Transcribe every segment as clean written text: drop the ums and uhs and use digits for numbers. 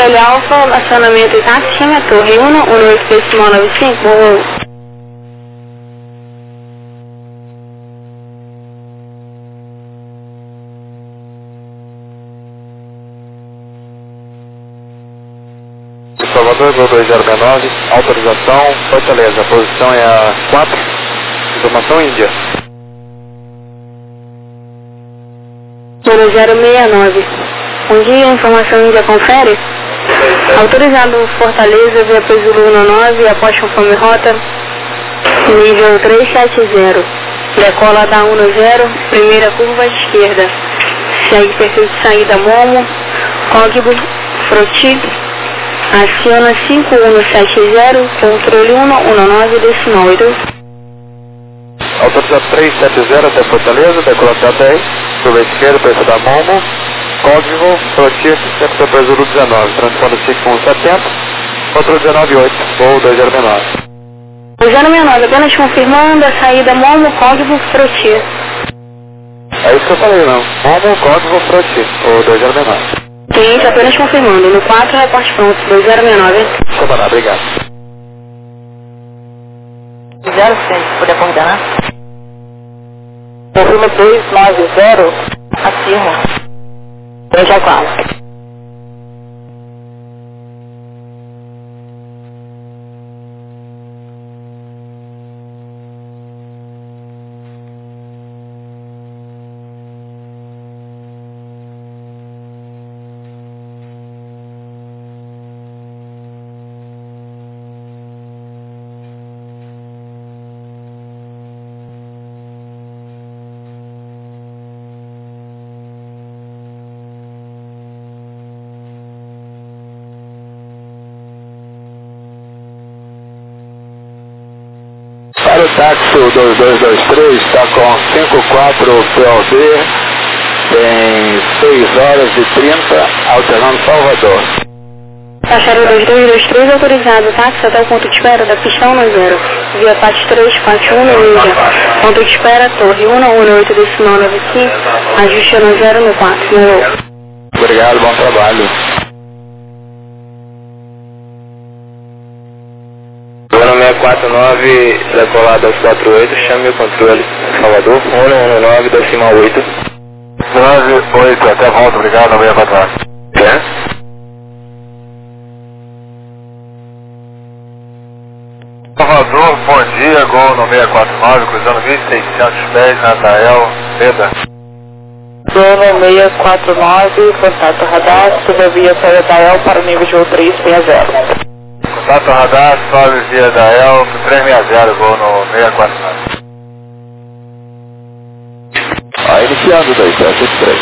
Charlie Alfa, acionamento e táxi, chame a torre 11895. Salvador, Gol 2069, autorização, Fortaleza, a posição é a 4, informação Índia. 0069. Bom dia, informação Índia confere. Autorizado Fortaleza, via Pesulo 19, após conforme rota, nível 370. Decola da 10, primeira curva à esquerda. Segue perfil de saída Momo, código Froti. Aciona 5170, controle 119,8. Autorizado 370 até Fortaleza, decolar até 10, curva esquerda, perfil da Momo, código Froti, sector Pesulo 19, transpondo 5170, controle 198, voo 2069. 069, apenas confirmando a saída Momo, código Froti. É isso que eu falei, não. Momo, código Froti, voo 2069. Cliente apenas confirmando. No 4, reporte pronto. 2069. Comandado, obrigado. 06, poder coordenar? Confirma 290. Afirmo. 34. Para o táxi 2223, está com 54 POD, tem 6 horas e 30, alternando Salvador. Taxário 2223, autorizado táxi até o ponto de espera da pista 10, via PAT 341 no Índia. Ponto de espera, torre 118,95, ajuste no 0 no 4, no. Obrigado, bom trabalho. 649, decolado aos 48, chame o controle, Salvador, 119, decimal 8. 98, até volta, obrigado, 649. É? Salvador, bom dia, Gol no 649, cruzando 1.600 pés, Natael, Seda. Gol no 649, contato radar, suba via Natael para o nível de voo 360. Contato radar, sobe via da El, 360, Gol no 649. Iniciando 2783.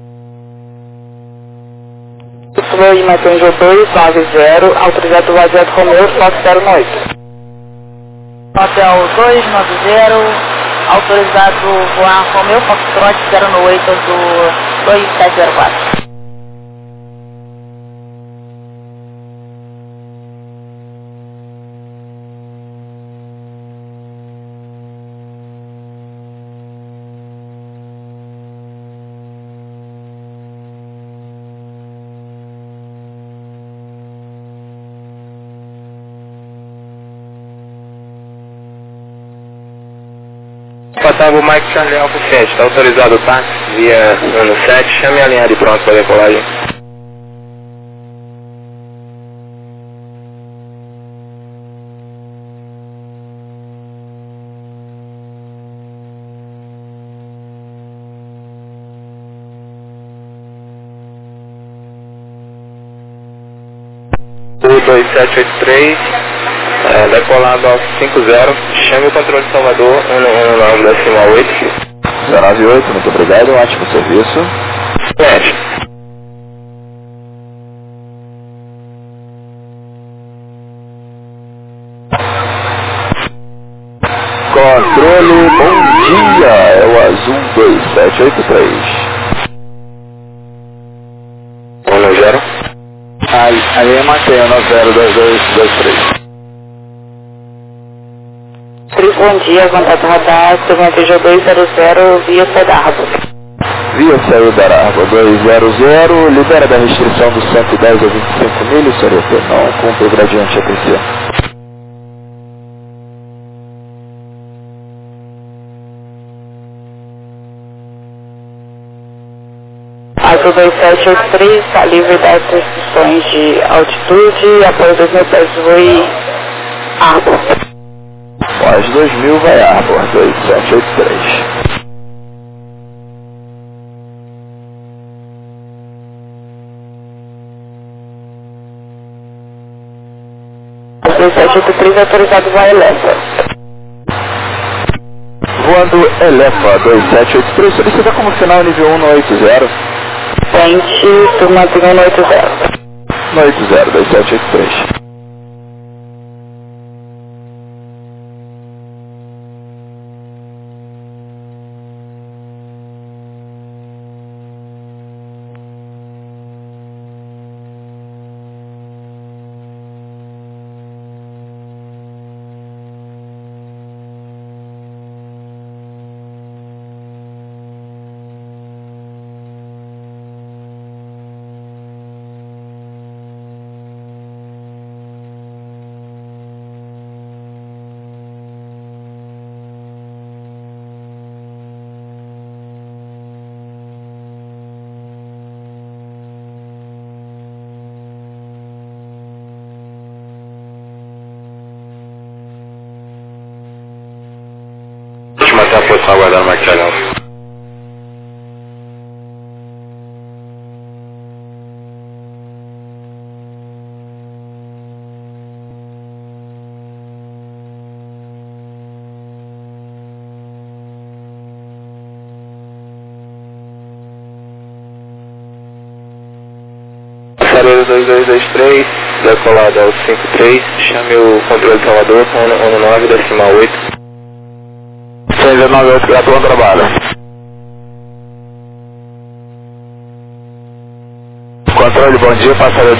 Slow e Matanjo 290, autorizado Vazio Romeu, Fox 08. Hotel 290, autorizado voar Romeu, Foxtrot 098 do 2704. Patango Mike Charlie Alfa 7, está autorizado o táxi via ano 7, chame a linha de pronto para decolagem. O 2783, decolado ao 50, chame o controle de Salvador, 119,8. 098, muito obrigado, ótimo serviço. Pede. Controle, bom dia, é o Azul 2783. 10. Ali mantém o 902223. Bom dia, contato radar, segmento 200 via Cedarbo. via saída da água 200, libera da restrição dos 110 a 25 milhas, senhor, não cumpre o gradiente ATC. Azul 2783, está livre das restrições de altitude, apoio 2000 pés, voe Arbor. Pós 2000 vai Arbor, 2783. Azul 2783, autorizado vai Elefa. Voando Elefa 2783, solicita como final nível 1 no 80. Frente, turma 1 no 80. No 80, 2783. Até a posição aguardando Mike Charlie. Passareiro 2223, decolado ao 53, chame o controle de Salvador, ONU 9, decimal 8. 698, gratulão, trabalho. Controle, bom dia, passareiro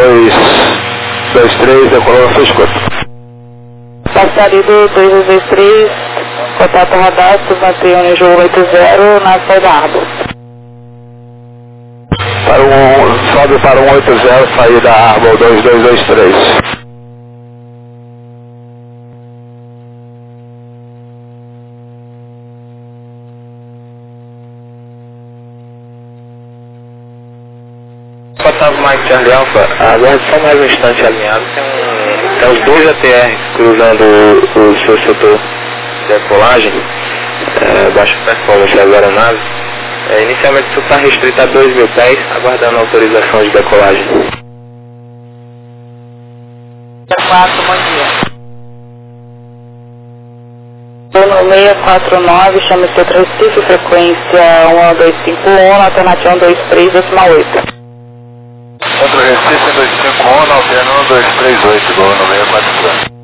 2223, decolou, você escuta. Passareiro 2223, contato radar, turma 1 jogo 80, na saída Arbor. Sobe para 180, saída Arbor 2223. Passava o Mike Charlie Alpha, aguarde só mais um instante alinhado. Tem os dois ATR cruzando o seu setor de decolagem, baixa performance agora a nave. Inicialmente isso está restrito a 2.000 pés, aguardando a autorização de decolagem. 4, bom dia. Turno 649, chame seu Recife, frequência 1251, alternativa 123, decimal 8. Contra Recife 251, alternando 238, gol no 649.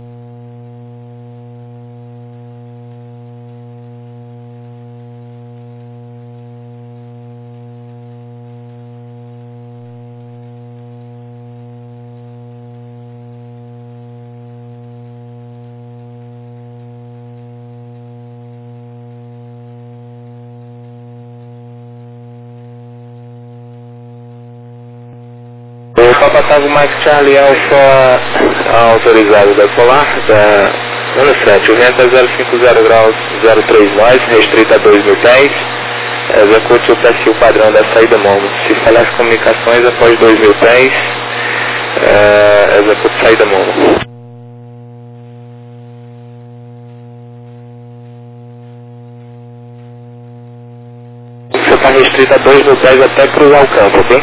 O Papa Tango Mike Charlie Alpha autorizado a decolar da ano 7, o vento é 050 graus 03 nós, restrito a 2.000 pés, execute o perfil padrão da saída MOMO. Se falhar as comunicações após 2.000 pés, execute saída MOMO. Você está restrito a 2.000 pés até cruzar o campo, ok?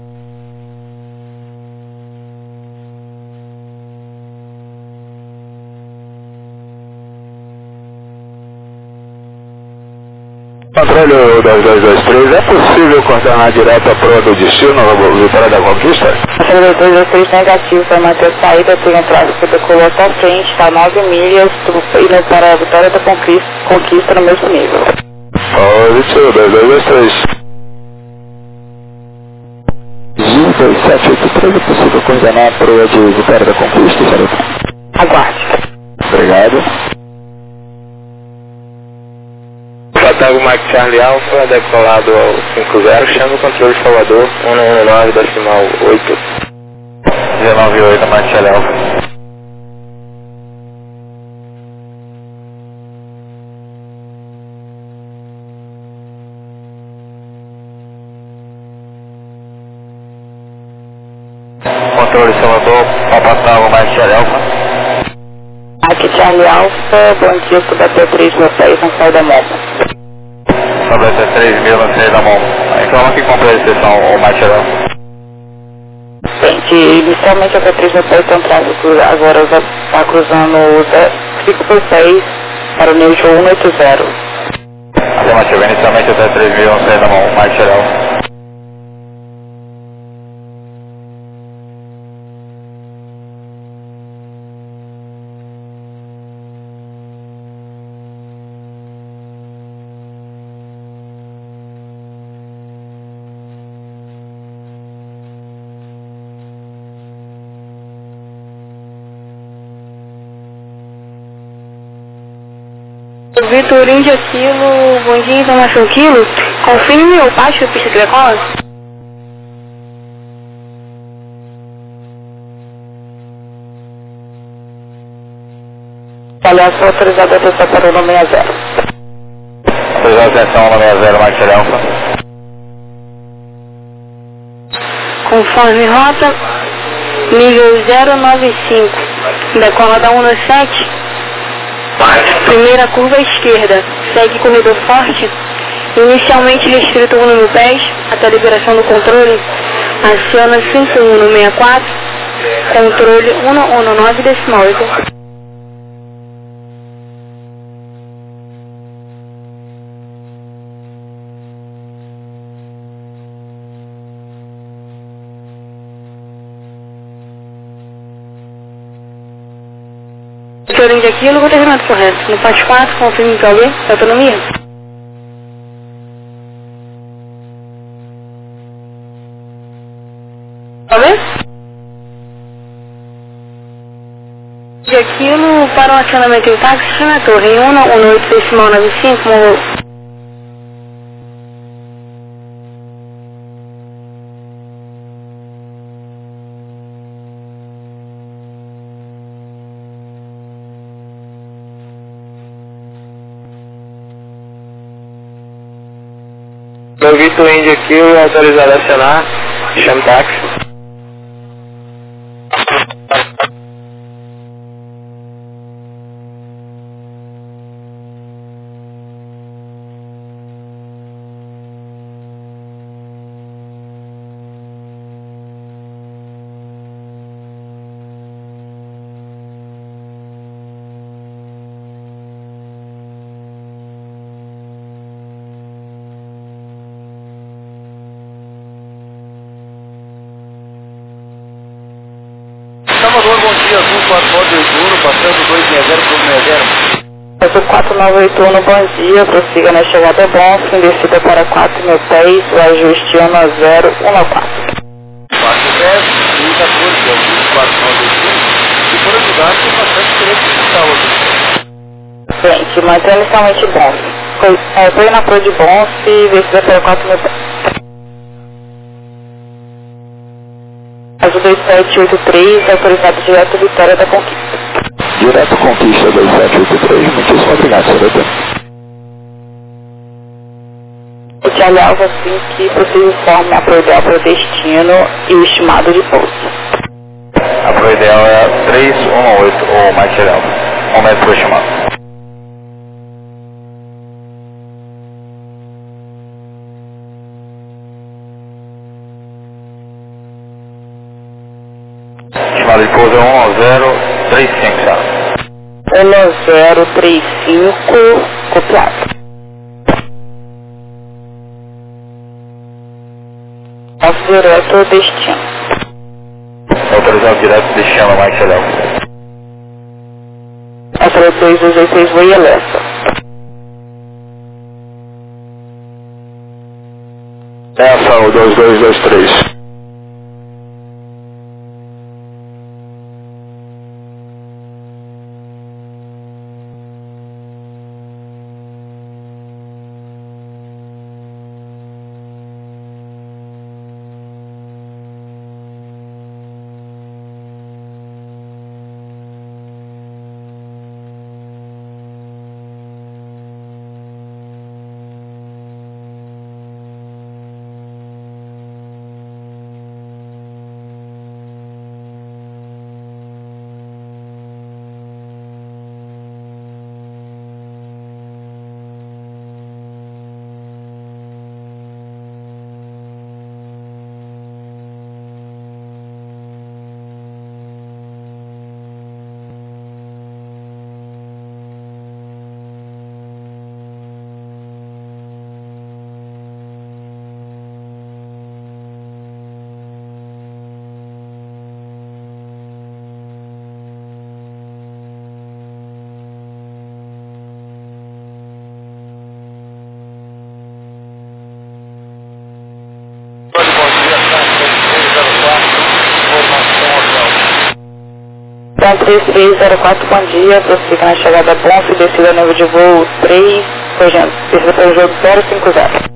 Controle 2223, é possível coordenar direto a proa do destino, a Vitória da Conquista? Passareiro 2223 negativo, para manter saída, tem entrada que decolou até a frente, está 9 milhas, indo para a Vitória da Conquista no mesmo nível. Positivo, 2223. Gil 2783, é possível coordenar a proa de Vitória da Conquista, senhor? Aguarde. Obrigado. Tango Mike Charlie Alpha, decolado ao 50, chama o controle de Salvador, 119, decimal 8. 198, Mike Charlie Alpha. Controle Salvador, Papa Tango Mike Charlie Alpha. Aqui Charlie Alpha, bom dia, sobre até 3 mil pés, não sai da moto. Sobre até 3 mil, não sai da mão. Informa que comprei a exceção, o Mike Charlie Alpha. Gente, inicialmente até 3 mil pés estão tráfego, agora está cruzando o 5 por 6 para o nível 180. Afirmativo, inicialmente até 3 mil, não sai da mão, Mike Charlie Alpha. Vitor Índia Quilo, bom dia, informação Quilo. Confirme o baixo do pista Grecola. Avaliação autorizada atenção para o 160. Autorizada atenção 160, Mike Charlie Alpha. Conforme rota, nível 095, decola da 117. Primeira curva à esquerda, segue corredor forte, inicialmente restrito 1 mil pés, até a liberação do controle, aciona 5164, controle 119 decimal 8. Vitor Índia Quilo, coordenado correto. No PAS 4, confirme para alguém, autonomia. Alô? Índia Quilo, para o acionamento em táxi, na torre, em 118 decimal 95, morreu. Meu Vitor Índia aqui, autorizado a acionar, chama táxi. Salvador, bom dia, Azul 4981, passando 260 por 60. Azul 4981, bom dia, prossiga na chegada bom, fim descida para 4 mil pés, o ajuste 10114. 410, 14, Azul 4981, se for ajudar, tem bastante interesse fiscal, Azul. Gente, mantém inicialmente bom. Foi na cor de bom, se descida para 4 mil pés. Azul 2783, autorizado direto Vitória da Conquista. Direto Conquista 2783, muitíssimo obrigado, senhor. O Charlie Alva, assim que possível, informe a Proidel para o destino e o estimado de pouso. A Proidel é 318, ou Mike Charlie Alpha. Momento para o estimado. Estimado de pouso é 1035, senhora. 1035, copiado. Nosso direto ao destino. Autorizado direto destino, Mike Charlie Alpha. Essa 2226 Voia Lessa. Essa, o 2223. Informação 3304, bom dia, prossiga na chegada Bonfim, descida nível de voo 3, descida para o jogo 050.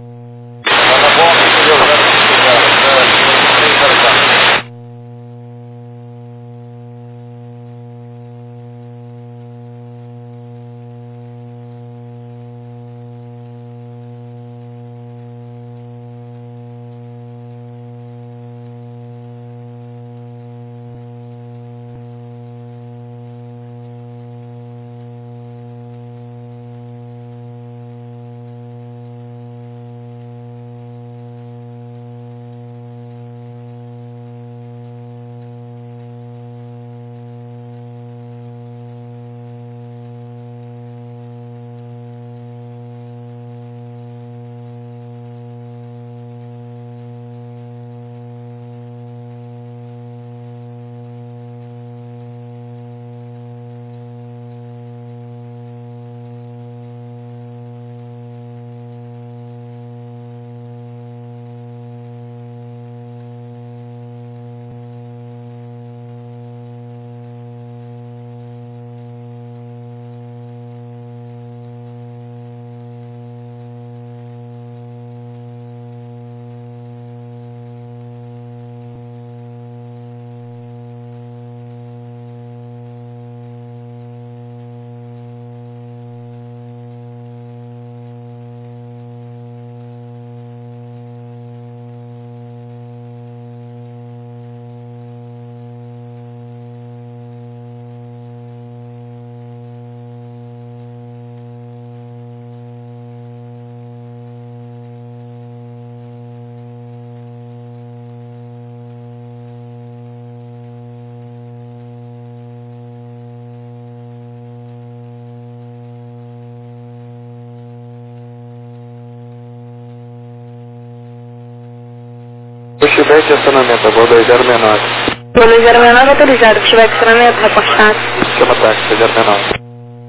Estiver de acionamento, voo 2069. Voo 2069 autorizado, se tiver de acionamento, reportado. Chama táxi, 2069.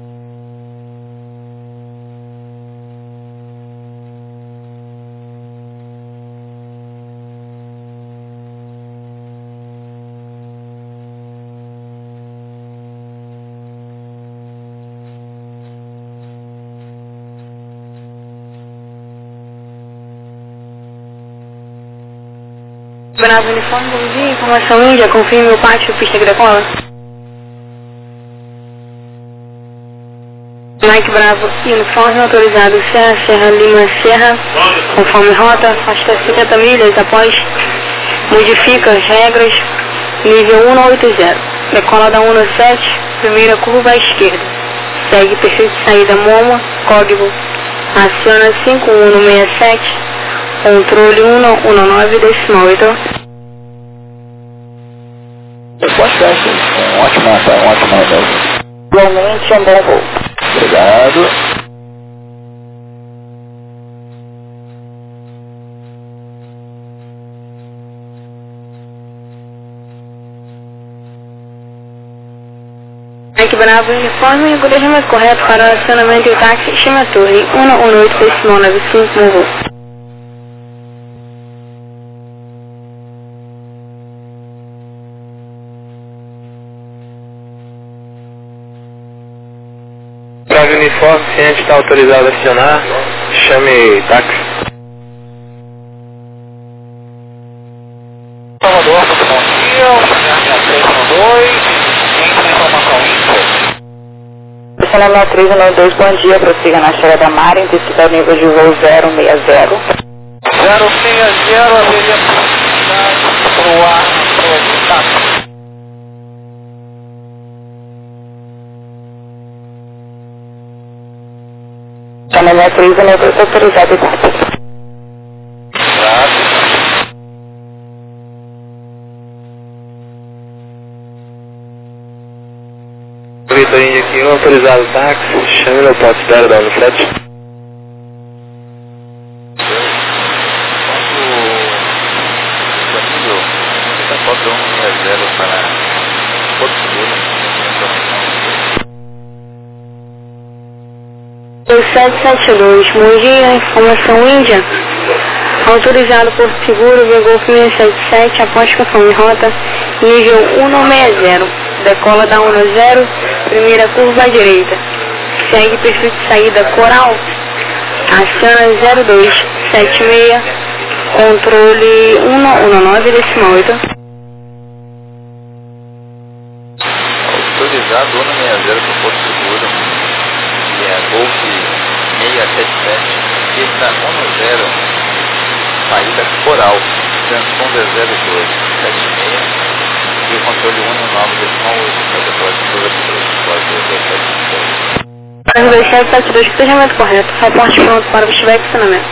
Bravo uniforme, bom dia, informação Índia, confirme o pátio, pista Grecola. Mike Bravo, uniforme autorizado, Serra Lima Serra, conforme rota, afasta 50 milhas após, modifica as regras, nível 180, decola da 17, primeira curva à esquerda, segue perfil de saída MOMA, código, aciona 5167, controle 119 decimal, então. Ótimo, ótimo. Igualmente, é um bom voo. Obrigado. Mike Bravo, uniforme, encorajamento correto para o acionamento e táxi, estima a torre 118 decimal 95, bom voo. Bravo uniforme, ciente está autorizado a acionar, chame táxi. Salvador, bom dia, o CR 312, entre informação info. Nacional 312, bom dia, prossiga na chegada da Mar, intensidade nível de voo 060. 060, haveria possibilidade para o ar no táxi. Nacional 312, autorizado e táxi. Vitor Índia aqui, autorizado táxi, chame meu ponto de espera da Unicef. O 772, bom dia, informação Índia, autorizado por seguro, via Golf 677, após confirme rota, nível 160, decola da 10, primeira curva à direita. Segue perfil de saída Coral, aciona 0276, controle 119,8. Autorizado 160 para Porto Seguro, e é Golf 677, pista 10, saída Coral, transponder 0276 e o controle 119,8, depois do 2772, procedimento correto. Reporte pronto para vestibular e estacionamento.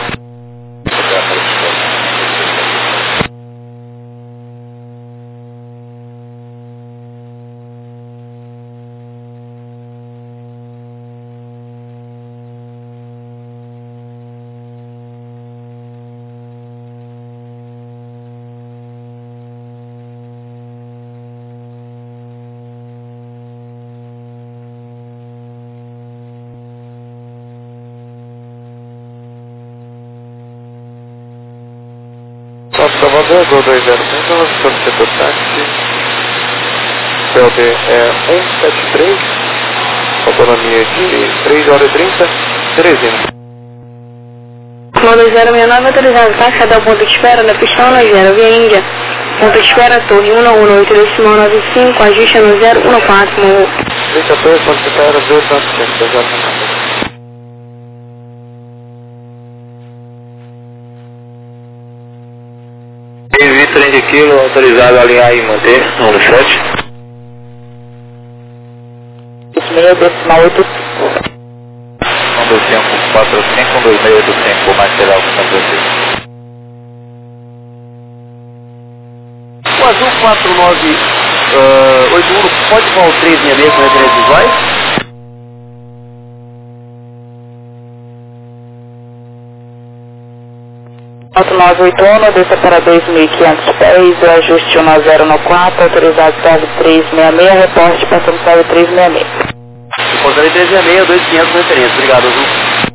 Nosso Salvador, 2205, solicita táxi, CLB é 173, autonomia de 3 horas e 30, Teresina. Comando 069 autorizado, táxi até o ponto de espera da pista 10, via Índia. Ponto de espera, torre 118,95, ajuste no 014, Morro. 34, ponto de espera, 2.500, Vitor Henriquilo, autorizado a alinhar e manter, no 7. 26,8. 12545, 12685, material com Brasil. O azul 4981 pode voar o 366 com referência visuais? Alto 981, desça para 2.500 pés, o ajuste 10 no 4, autorizado serve 366, reporte passando serve 366. Portaria 366, 2500 com referência. Obrigado, azul.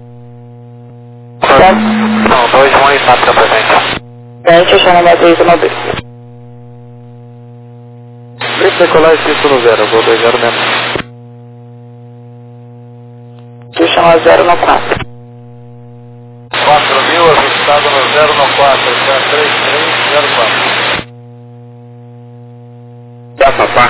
Não, 214 para presente. Frente, chama 312. Vem decolar esse pista no 0, vou 20 mesmo. Chama 0 no 4. 4.000, ajustado no 0 no 4, já 3304. Tá, papá.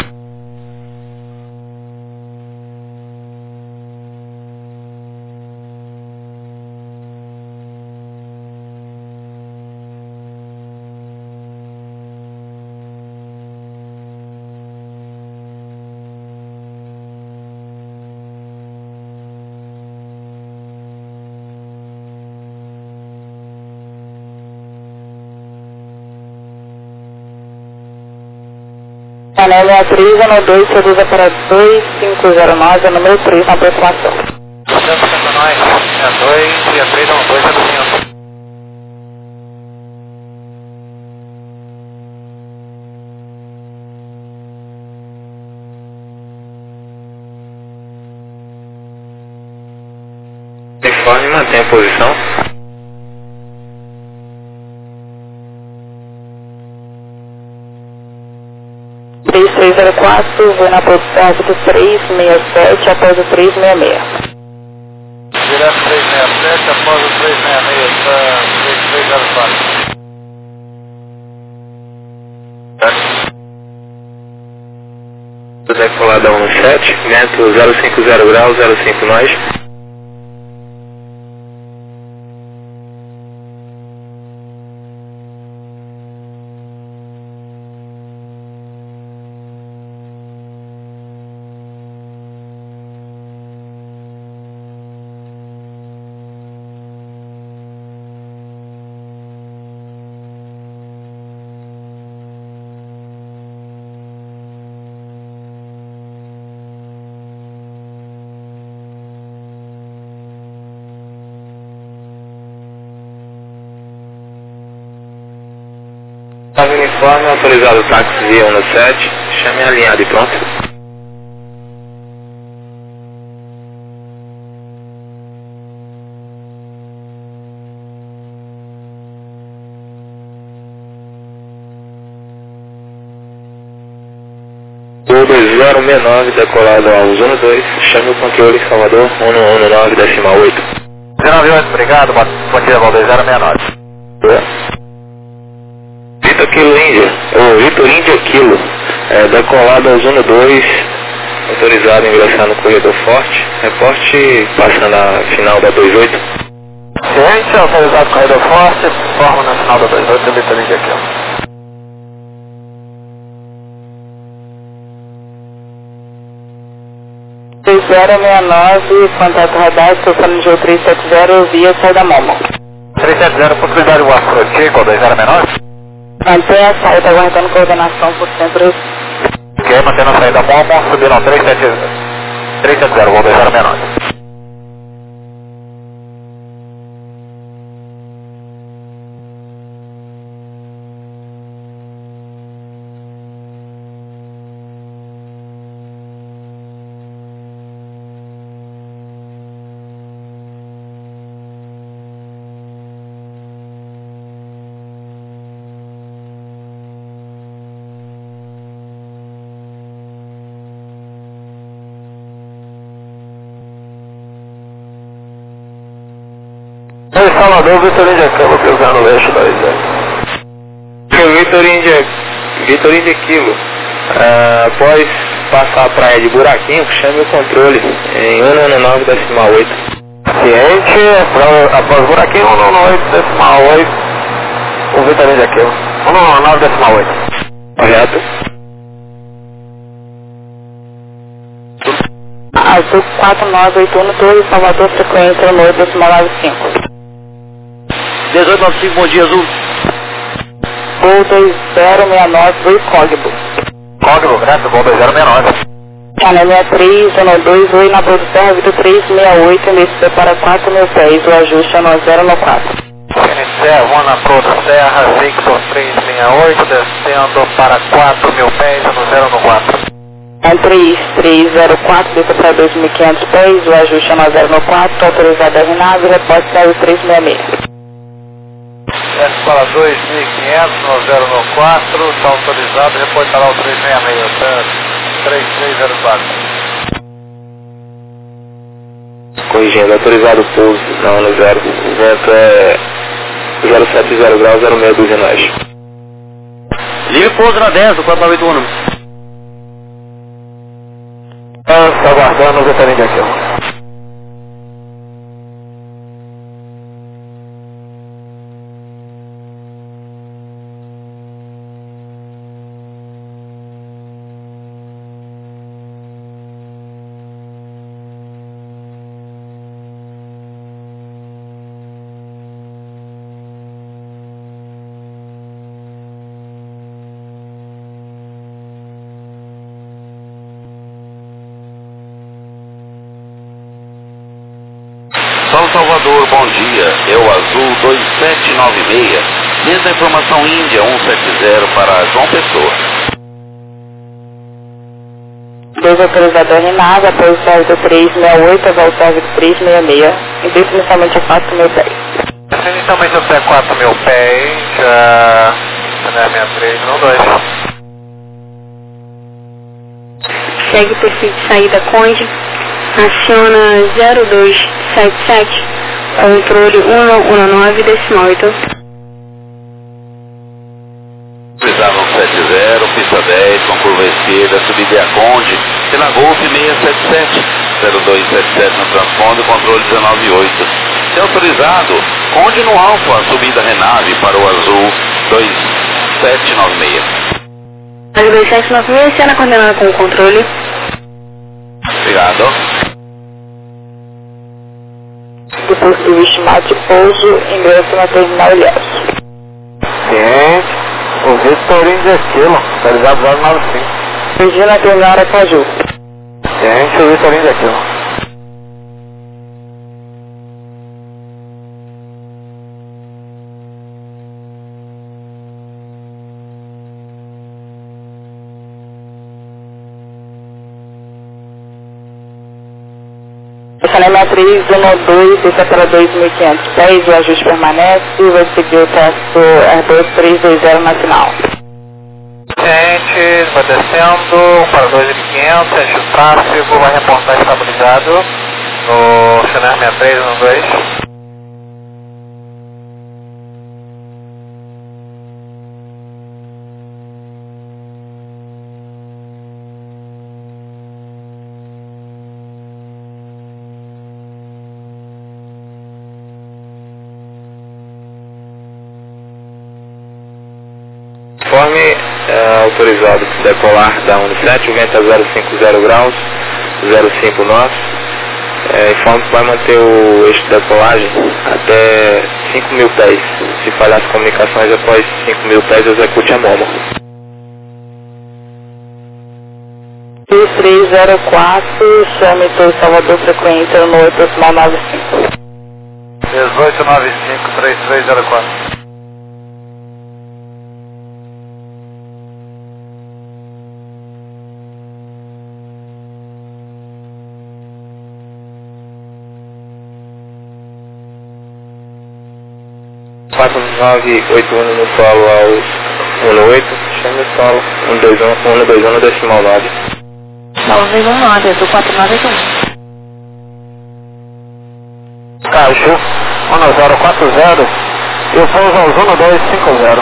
Canal 63, ano 2, reduza para 2509, número 3, na aproximação. 259, é 2, dia 3, não, 2 é do 500. Informe, mantém a posição. 3304, vou na posição do 367 após o 366. Direto 367, após o 366, está 3304. Decolada 17, vento 050 graus, 05 nós. Estava uniforme, autorizado o táxi via 17, chame alinhado e pronto. Voo 2069, decolado ao 12, chame o controle Salvador 119,8. 198, obrigado, bom dia, voo 2069. Vitor Kilo Índia, Vitor Índia Kilo, decolado ao 12, autorizado a ingressar no corredor forte, reporte passando a final da 28. Ciente, autorizado corredor forte, forma na final da 28, Vitor Índia Kilo. Contato radar, estou falando de 370 via saída Momo. 370, possibilidade do Afro Chico, 2069. Mantém a saída, aguardando coordenação por centro. Ok, mantendo a saída Momo, subindo ao 370, voo 2069. Oi, Salvador, Vitor Índia Kilo, cruzando o eixo 20. Vitor Índia Kilo, após passar a praia de Buraquinho, chame o controle em 119,8. Ciente, após Buraquinho, 119,8. O Vitor Índia Kilo, 119,8. Correto? Azul 4981, Torre Salvador, frequência no 8,95. 1895, bom dia, Azul. Voo 2069, Oi Código. Código, graças, voo 2069. Canal 63, 12, Oi na Boa do Serra, Vitor 368, MSP para 4.000 pés, o ajuste é no 0 no 4. CNC, vou na Boa do Serra, Victor 368, descendo para 4.000 pés, no 0 no 4. 3304, Vitor para 2.500 pés, o ajuste é no 0 no 4, autorizado a RNAV, reporte saiu 366. Desce para 2.500, no 0 no 4, está autorizado, reportará o 366, 3304. Corrigindo, autorizado o pouso, não no 0. O vento é 070 graus, 06 duzenais. Livre pouso na 10, do 491. Está aguardando o Vitor Índia Kilo. Salvador, bom dia. É o Azul 2796. Mesma informação Índia 170 para João Pessoa. 2 autorizado a RNAV, após o serviço 368, volta ao serviço 366, indefinitivamente a 4.000 pés. Inicialmente até 4.000 pés, na 6312. Segue o perfil de saída Conde, aciona 0277, controle 119,8. Precisavam 70, pista 10, com curva esquerda, subida a Conde, pela Golf 677, 0277 no transponder, controle 198. Se autorizado, Conde no Alfa, subida Renave para o Azul 2796. Azul 2796, cena coordenada com o controle. Obrigado. Depois do estimado de pouso, ingresso na terminal Ilhéus. Ciente, o Vitor Índia Kilo, autorizado 095. Regina na terminal Aracaju. Ciente, o Vitor Índia Kilo. Canal 312, fica para 2.500 pés, o ajuste permanece e vai seguir o traço R2320 na final. Ciente, foi descendo para 2.500, enche o tráfego, vai reportar estabilizado no Channel 63, no 2. Conforme autorizado para decolar da Unicef, o vento é 050 graus, 05 nós. Informe que vai manter o eixo de decolagem até 5.000 pés. Se falhar as comunicações após 5.000 pés, execute a MOMO. 304, chame todo Salvador, frequência no 895. 1895, 3304. Quatro 981 no solo aos 18, chame o solo 121 no decimal 9. 919, eu sou 4981. Caju 1040 e o pouso aos 1250.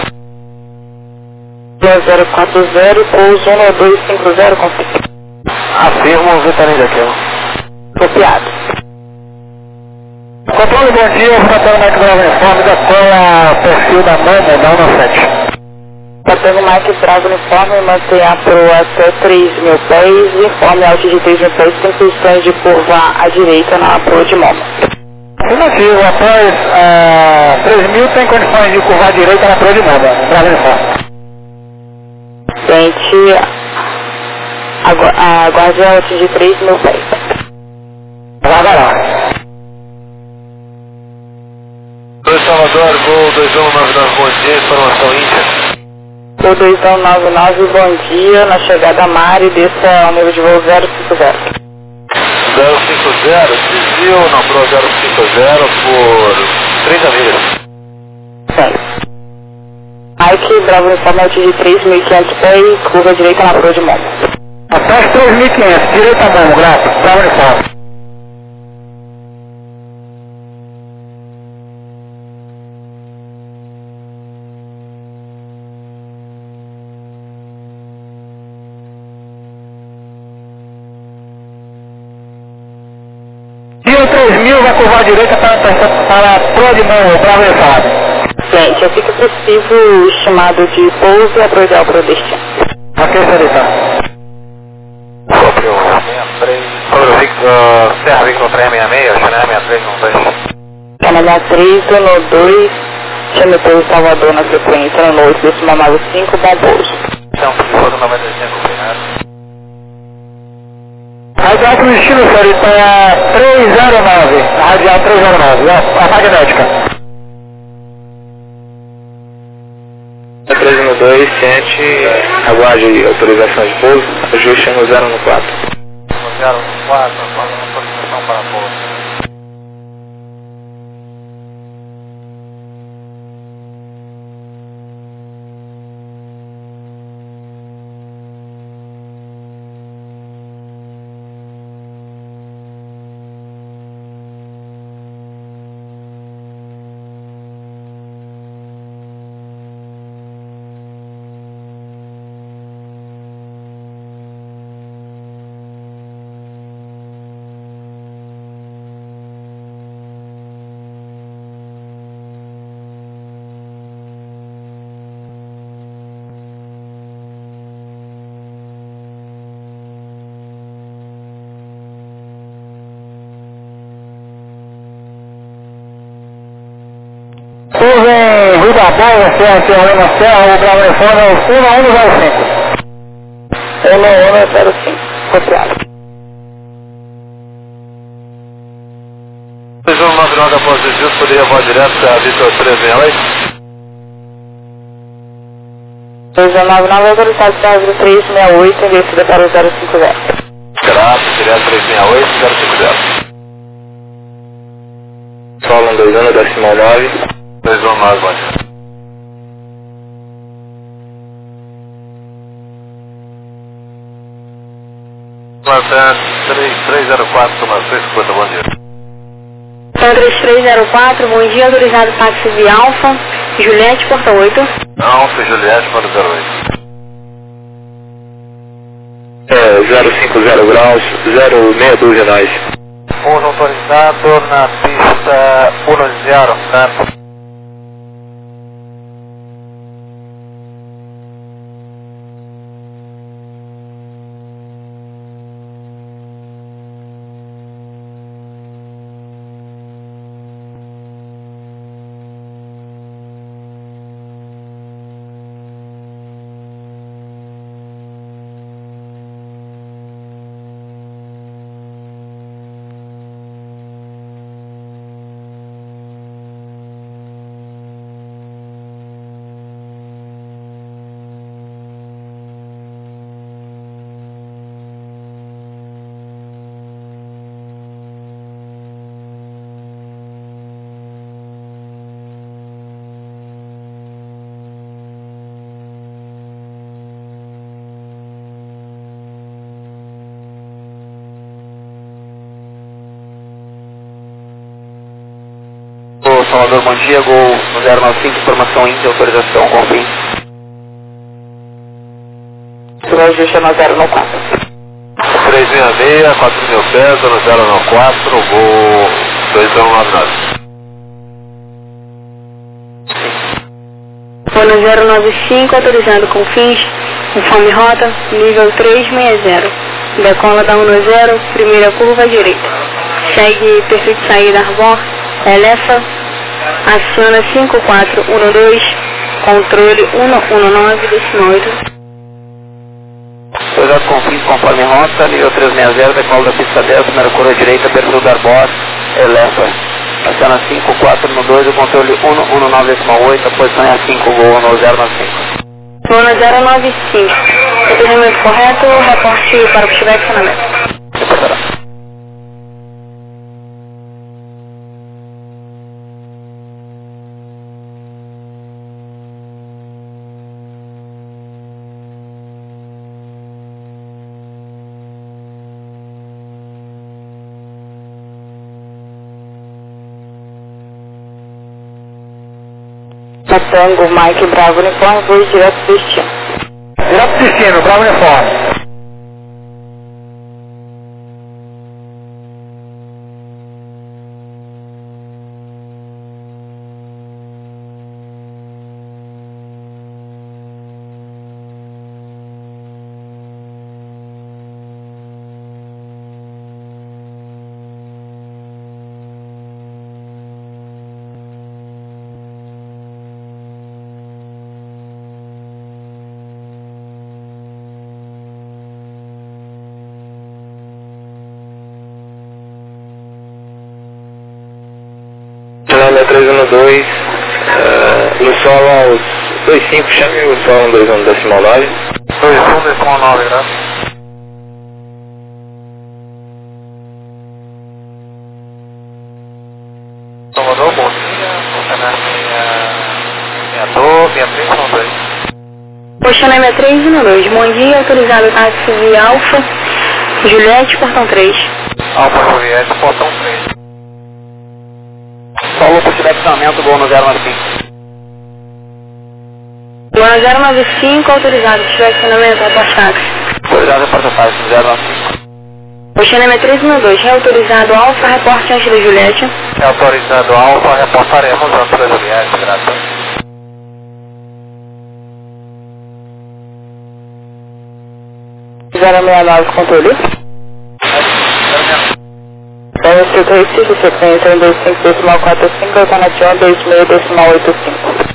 1040, pouso 1250, confirma. Afirmo, Vitorino daquilo. Copiado. Controle, bom dia, reportando Mike Bravo Uniforme da cola perfil da MOMO da 17. Reportando Mike Bravo Uniforme, mantém a proa até 3.000 pés, informe alto de 3.000 pés, tem condições de curvar à direita na proa de MOMO. Afirmativo, após 3.000 tem condições de curvar à direita na proa de MOMO, Bravo Uniforme. Frente, aguarde alto de 3.000 pés. Vai lá. 2 Salvador, voo 2199, bom dia, informação Índia. Voo 2199, bom dia, na chegada a Mari, desça ao nível de voo 050. 050, desvio na proa 050 por 30 milhas. Sim. Mike, Bravo Uniforme, alto de 3.500 pés, curva direita na proa de MOMO. Após 3.500, direita a MOMO, graças, Bravo Uniforme. E o 3.000 vai curvar à direita para a proa de MOMO, Bravo Uniforme. Gente, eu fico possível estimado de pouso e a proa ideal para o destino. Ok, senhorita. Sobre o 63, sobre o Serra Victor 366, Channel 63 no 2. Channel 3, no 2, chame todo Salvador na frequência, no 8, decimal 95, bom pouso. Chão, por favor, 95, obrigado. Radial para o destino, senhorita, 309, radial 309, a magnética. 13 no 2, ciente, aguarde autorização de pouso, ajuste no 0 no 4. 0 no 4, autorização para pouso. Pouso em Rio da Boia, Serra, Serra, Serra, o Bravo Uniforme, 1105. 1105, copiado. 2199 após o desvio, poderia voar direto para a Vitor 368? 2199, autorizado para o 368, investida para o 050. Graças, direto 368, 050. Solo 121, decimal 9. 219, bom dia. Comandante 3304, toma 650, bom dia. Então 3304, bom dia, autorizado táxi via Alfa, Juliette, porta 8. Alfa, Juliette, para 08. 050 graus, 06 dúzia nós. Uso autorizado na pista 10, certo? Salvador, bom dia, Gol no 095, informação índia, autorização, confim. Sua justa no 094. 366, 4.000 pés, no 094, Gol 2199. Vou no 095, autorizado com fins, conforme rota, nível 360. Decola da 10, primeira curva à direita. Segue perfeito saída Arbor, Elefa, aciona 5412, controle 119,8. Autorizado com fins, conforme rota, nível 360, decola da pista 10, primeira curva à direita, perfil da Arbor, Elefa. Aciona 5412, o controle 119,8, a posição é a 5, Gol no 095. Vou no 095. Atendimento correto, reporte para o que estiver acionamento. Tango, Mike, Bravo, uniforme, voo direto do destino. Direto do destino, Bravo uniforme. Chama 312, no solo aos 25, chame o solo 21 decimal 9. 21 decimal 9, né? Salvador, bom dia, funcionário 6312. Posicionamento 312, bom dia, autorizado táxi via Alfa, Juliette, portão 3. Alfa Juliette, portão 3. Paulo, por tiver acionamento, Gol no 095. Vou no 095, autorizado, se estiver acionamento, reporte táxi. Autorizado, reporta táxi no 095. Posicionamento 312, reautorizado Alfa, reporte antes da Juliette. É autorizado Alfa, reportaremos antes da Juliette, graças. Zero 69, controle. Recife, sequência 125 decimal 45, alternativa 26 decimal 85.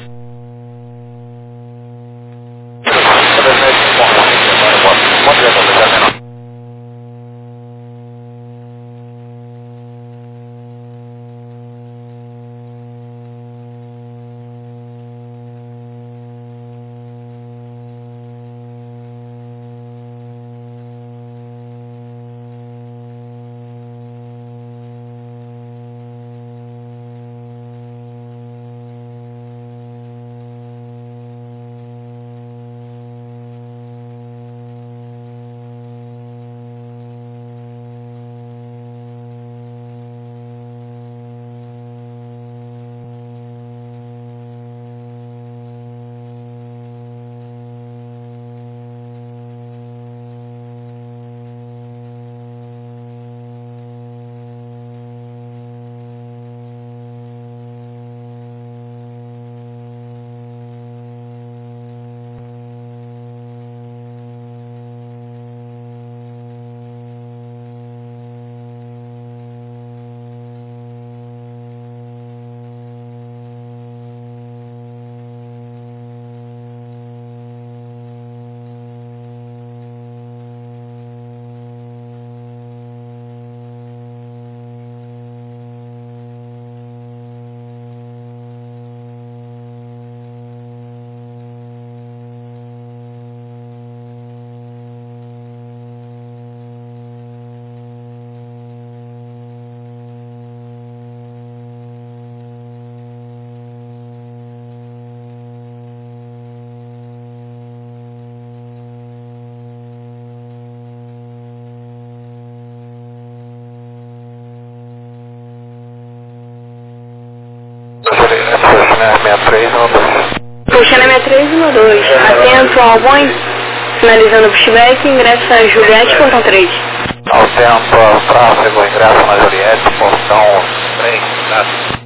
6312. Puxando a 6312. Atento ao Boi. Finalizando o pushback, ingresso a Juliette, portão 3. Ao tempo, tráfego, ingresso na Juliette, portão 3, graças.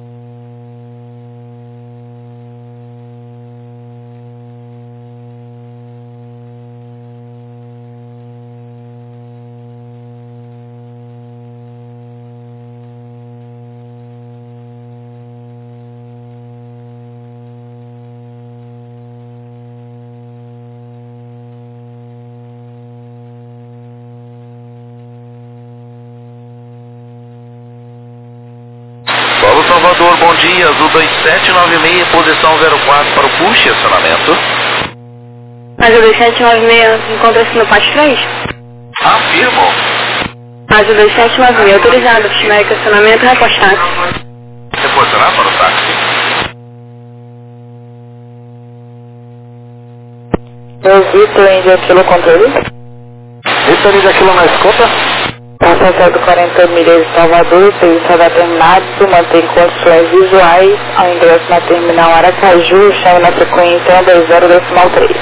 Paulo Salvador, bom dia, Azul 2796, posição 04 para o push, acionamento. Azul 2796, encontra-se no pátio 3. Afirmo. Azul 2796, autorizado, pushback, acionamento, repostado. Reposicionar para o táxi. Vitor, Índia, Kilo, controle. Vitor, Índia, Kilo, na escuta. Passagem 40 milhas de Salvador, serviço da terminado, mantém condições visuais ao ingresso na terminal Aracaju, chame na frequência 120.3.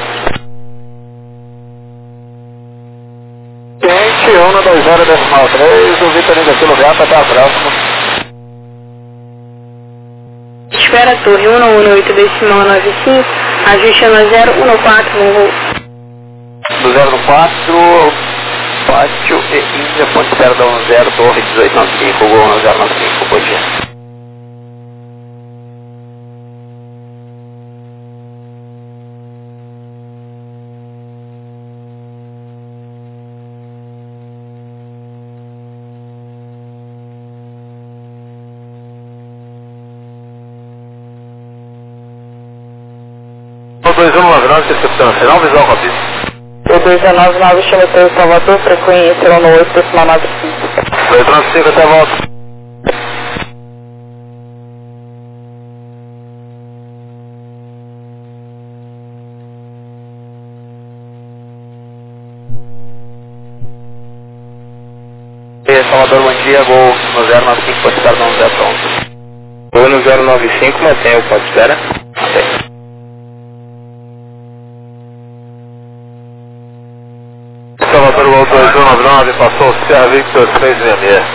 Cliente 120.3, o Vitor Índia, Kilo, gato, até a próxima. Espera torre 118.95, ajuste na 014, Do 014, Pátio e Índia, ponte espera da 10, torre 1895, gol 1095, bom dia. O 2199, recepção final, visual com a pista. O 299 chama pelo Salvador, frequência 118.95. 295, até a volta. Salvador, bom dia, gol no 095, pode estar no 011. Gol no 095, mantém o ponto de espera. Salvador, gol 2199, passou o Sierra Victor 366.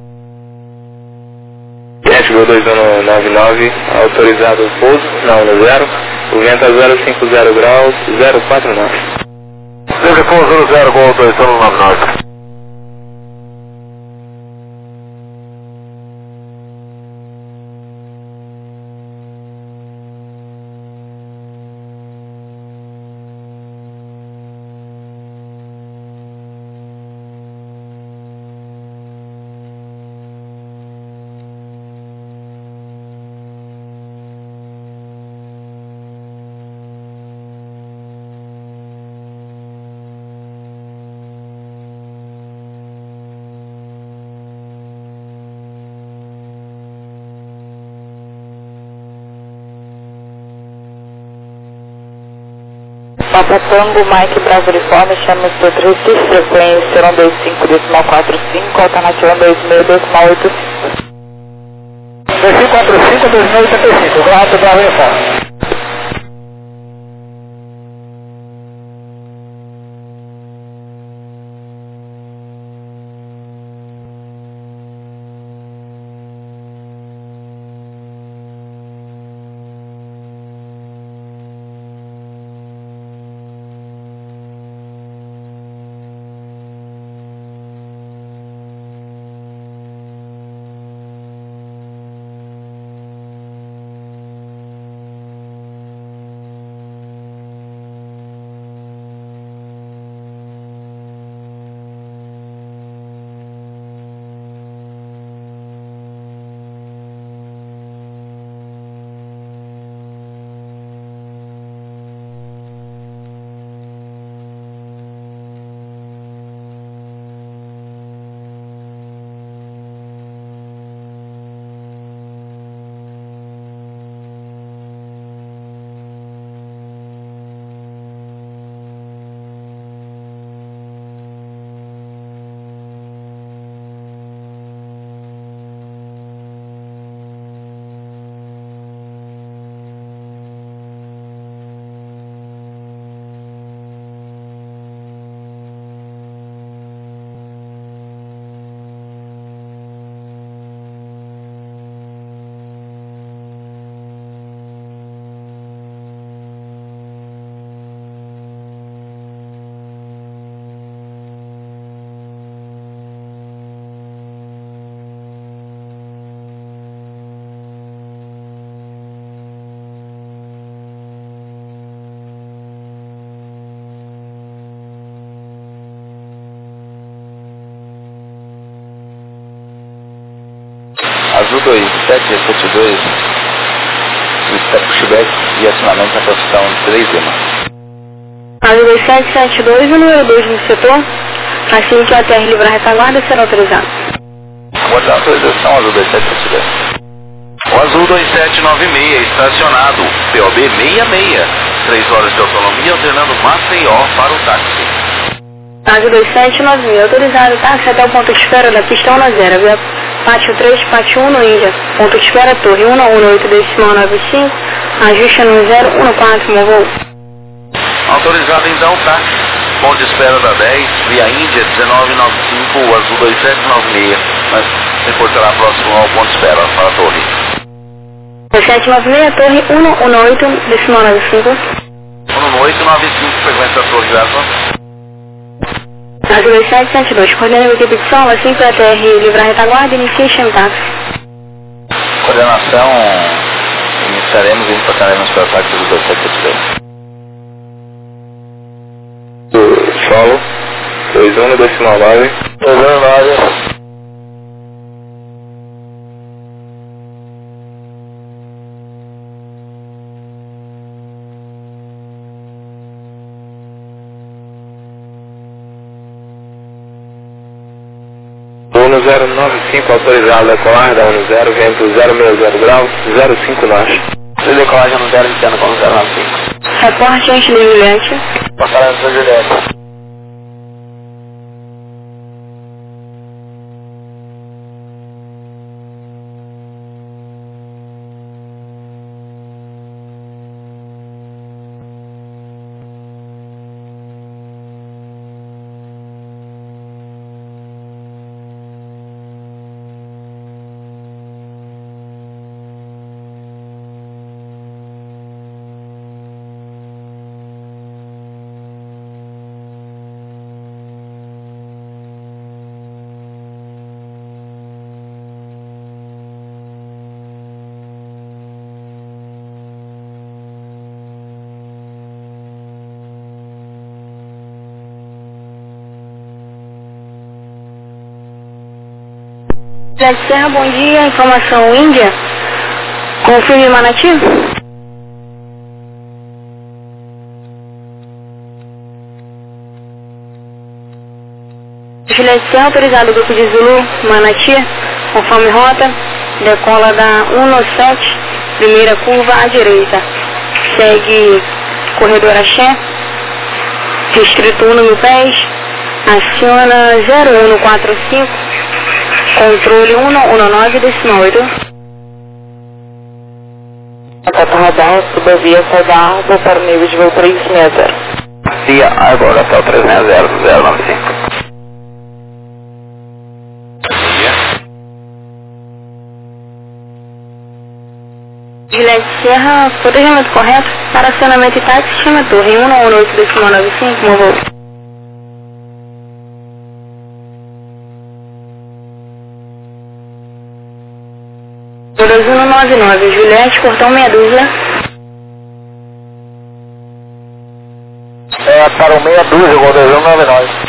Gente, gol 2199, autorizado o pouso, não no 0, o vento a 050 graus, 049. Sempre pouso 0, gol 2199. Papa Tango, Mike Bravo Uniforme, chama o seu 3, frequência 125.45, alternativa 26.85. 2545, 2085, grato, Bravo Uniforme. Azul 2772, solicita pushback e acionamento na posição 3M. Azul 2772, o número 2 no setor, assim que a TR livrar retaguarda será autorizado. Pode dar autorização, Azul 2772. O Azul 2796, estacionado, POB 66, 3 horas de autonomia, alternando Maceió para o táxi. Azul 2796, autorizado táxi até o ponto de espera da pista 10, via pátio 3, pátio 1 no Índia, ponto de espera Torre 118.95, ajuste no 014, meu voo. Autorizado então, táxi, ponto de espera da 10, via Índia 1995, o Azul 2796, mas reportará próximo ao ponto de espera para a Torre. 2796, Torre 118.95. 11895, frequência da Torre, graças. Azul 2772, coordenando a equipe de solo, assim que a TR livrar retaguarda, inicie chame táxi. Coordenação, iniciaremos e embarcaremos para o táxi do 2772. Solo, 21.9. 219. Uno 095 autorizado a decolar da 10, vento 060 graus, 05 nós. Decolagem no 0, iniciando com 095. Reporte antes de Juliette. Passaremos para Juliette. Juliette Serra, bom dia, informação Índia. Confirme Manati. Juliette Serra, autorizado o grupo de Zulu, Manati, conforme rota, decola da 197, primeira curva à direita. Segue corredor Axé, distrito 1 mil pés, aciona 0145, controle 119.8. Cota radar, subvia Saudar, vou para o nível de voo 360. Via agora até o 360 095. Juliette Serra, protegimento correto, para acionamento e táxi, chama Torre 118.95, meu voo. Brasil 199, Juliette, portão meia dúzia. Para o meia dúzia, o 2199.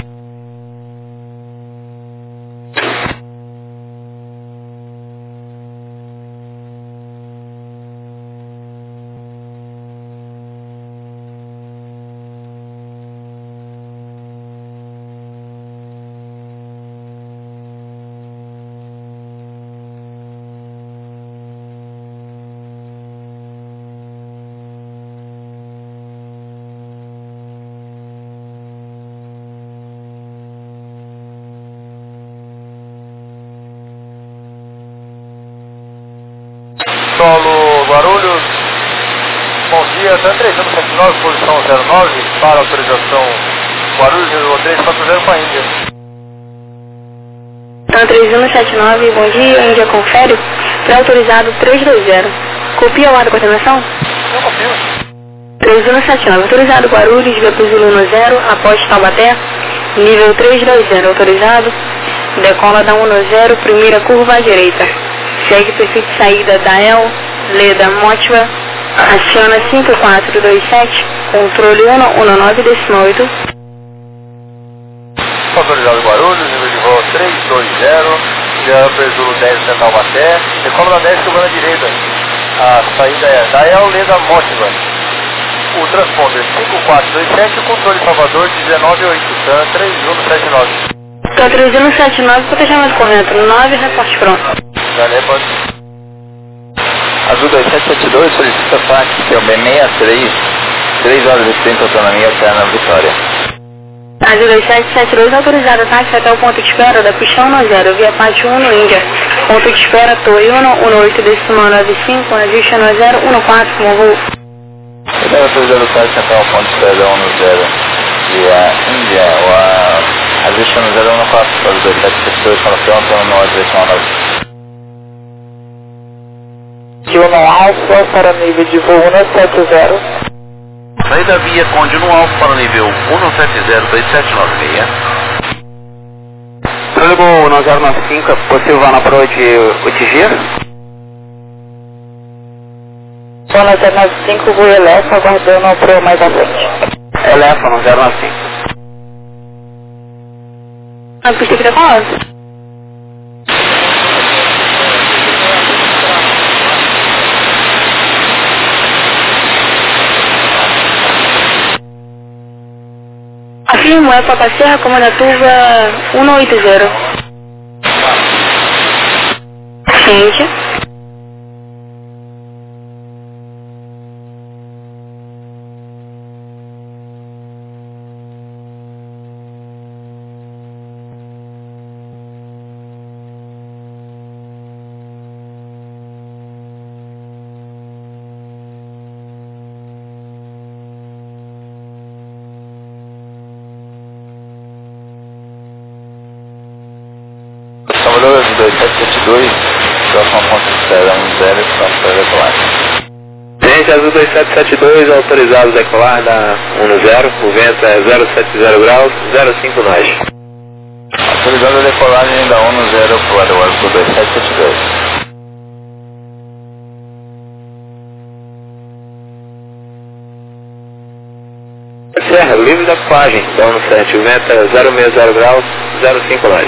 Solo Guarulhos, bom dia, está 3179, posição 09, para autorização Guarulhos, 0340 para a Índia. Tá 3179, bom dia, Índia confere, pré-autorizado 320. Copia o ar da coordenação? Eu confio. 3179, autorizado Guarulhos, via pro Zulu no 0, após Taubaté, nível 320, autorizado, decola da 190, primeira curva à direita. Segue perfil de saída da El, Leda Motiva, aciona 5427, controle 119.8. Autorizado Guarulhos, nível de voo 320, Jumper Zulu 10 Central Baté, decola da 10 subindo à direita, a saída é da El Leda Mótiva. O transponder 5427, o controle Salvador 198, TAN 3179. TAN 3179, protejamento correto, 9, reporte pronto. Valeu, pode. Azul 2772, solicita táxi, que é o B63, 3 horas e 30, autonomia Alterna Vitória. Azul 2772, autorizado táxi até o ponto de espera da Pistão no Zero, via parte 1 no Índia. Ponto de espera, Torre 118, decimal 95, ajuste no 014, com o voo. Eu estava autorizado táxi até o ponto de espera 110, via Índia, o ajuste no 014, Azul 2772, para pronto, no 8, decimal 95. Juno Alfa para nível de voo 170. Saída via Conde no Alfa para nível 1702796. Trânsito 1095, possível vá na proa de UTG? Zona 095, voo Elefa, aguardando a proa mais à frente. Elefa no 095. A pista que tá falando? Afirmo, é Papa Serra, Comandatuva 180. Gente. Salvador 2772, próximo ponto de espera 10, está para decolar. Gente, Azul 2772, autorizado decolar da 10, o vento é 070 graus, 05 nós. Autorizado a decolagem da 10 para o Azul 2772. Serra, livre da decolagem da 17, o vento é 060 graus, 05 nós.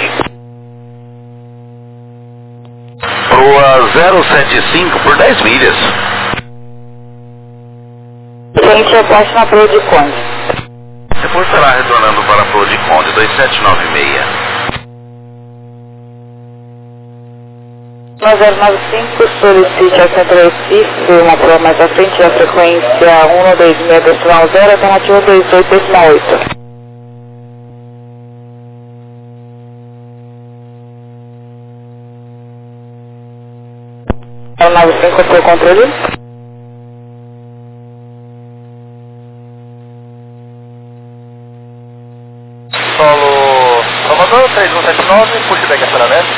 Proa 075 por 10 milhas. Gente, eu passo na proa de Conde. Depois será retornando para a Proa de Conde 2796. 1095, solicite a Centro Recife, uma proa mais à frente da frequência 126 decimal 0, alternativa 28 decimal 8. 95 para o controle. Solo Salvador 3179, pushback acionamento.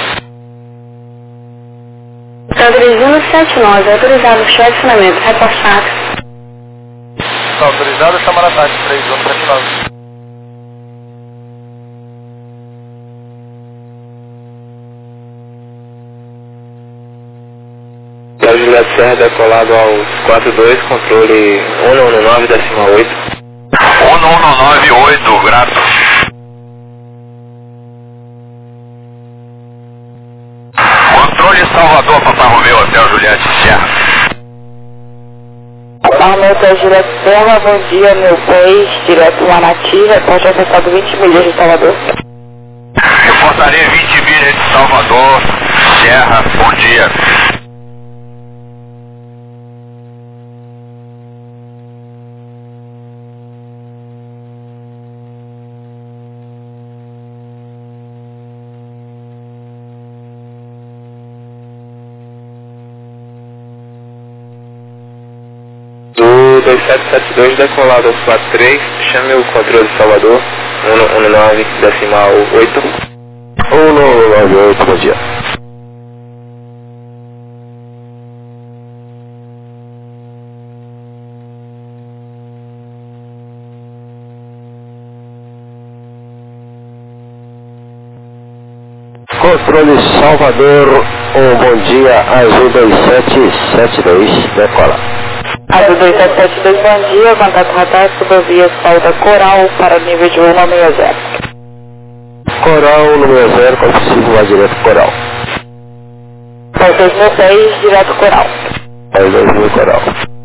TAN 3179, autorizado fechar acionamento, reportado. Está autorizado, chamar ataque 3179. Juliette Serra decolado aos 42, controle 119 decimal 8. 11998, grato. Controle Salvador, Papa Romeu, Hotel Juliette Serra. Papa Romeu, Hotel Juliette Serra, bom dia, meu país, direto Manati, repórter acessado 20 milhas de Salvador. Reportaria 20 milhas de Salvador, Serra, bom dia. Do 2772 decolado aos 43, chame o controle de Salvador, 119 decimal 8. 198, bom dia. Controle Salvador, bom dia, Azul 2772, decola. Azul 2772, bom dia, contato radar, rodovia Saída Coral para nível de 160. Coral, número 0, com possível lá direto Coral. Aos 2010, direto Coral. Aos 2000 Coral.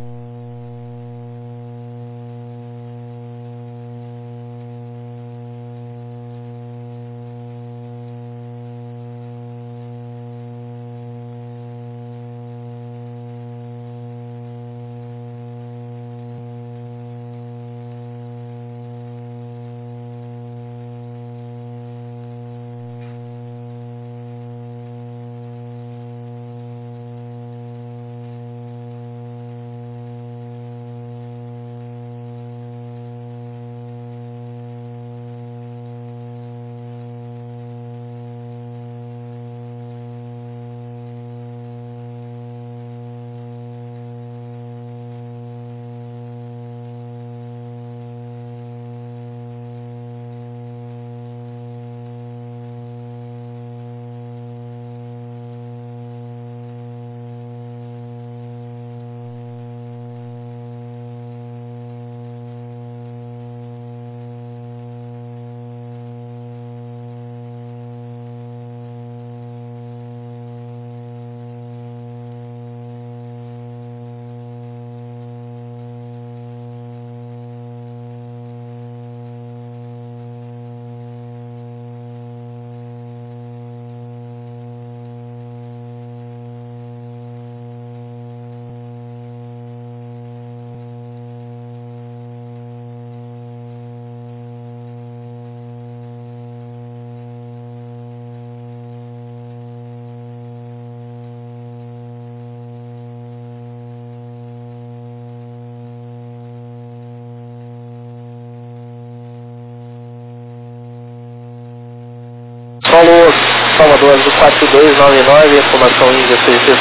Paulo Salvador do 4299, informação Índia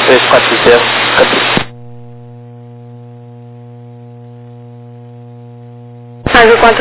6340. Rádio